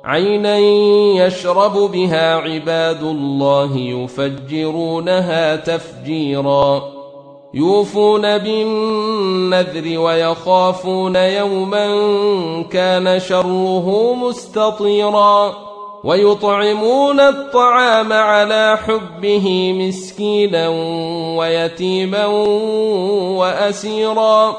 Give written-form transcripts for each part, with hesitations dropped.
عينا يشرب بها عباد الله يفجرونها تفجيرا يوفون بالنذر ويخافون يوما كان شره مستطيرا ويطعمون الطعام على حبه مسكينا ويتيما وأسيرا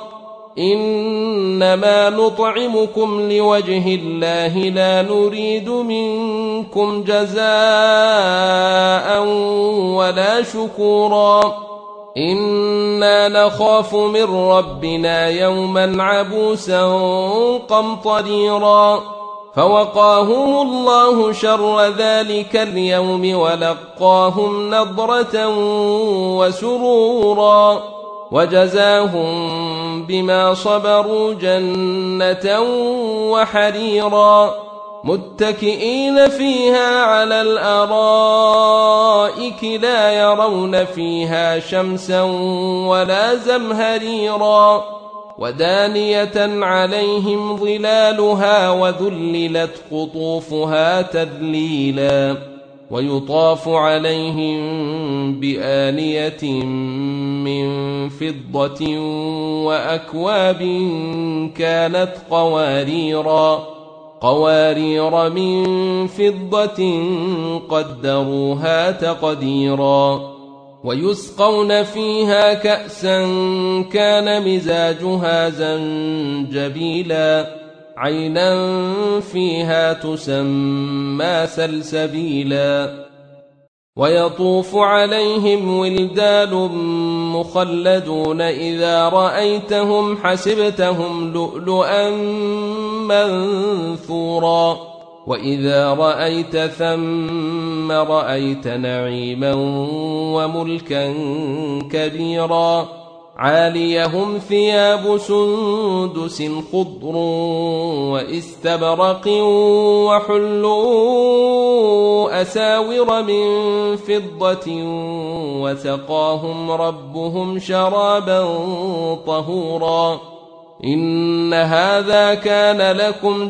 إنما نطعمكم لوجه الله لا نريد منكم جزاء ولا شكورا إنا نخاف من ربنا يوما عبوسا قمطريرا فوقاهم الله شر ذلك اليوم ولقاهم نضرة وسرورا وجزاهم بما صبروا جنة وحريرا متكئين فيها على الأرائك لا يرون فيها شمسا ولا زمهريرا ودانية عليهم ظلالها وذللت قطوفها تذليلا ويطاف عليهم بآنية من فضة وأكواب كانت قوارير من فضة قدروها تقديرا ويسقون فيها كأسا كان مزاجها زنجبيلا عينا فيها تسمى سلسبيلا ويطوف عليهم ولدان مخلدون إذا رأيتهم حسبتهم لؤلؤا منثورا وإذا رأيت ثم رأيت نعيما وملكا كبيرا عاليهم ثياب سندس خضر واستبرق وحلوا أساور من فضة وسقاهم ربهم شرابا طهورا إن هذا كان لكم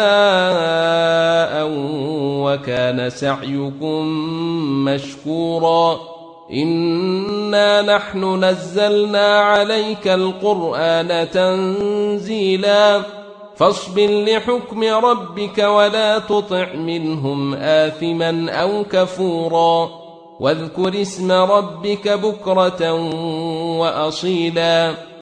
جزاء وكان سعيكم مشكورا إنا نحن نزلنا عليك القرآن تنزيلا فاصبر لحكم ربك ولا تطع منهم آثما أو كفورا واذكر اسم ربك بكرة وأصيلا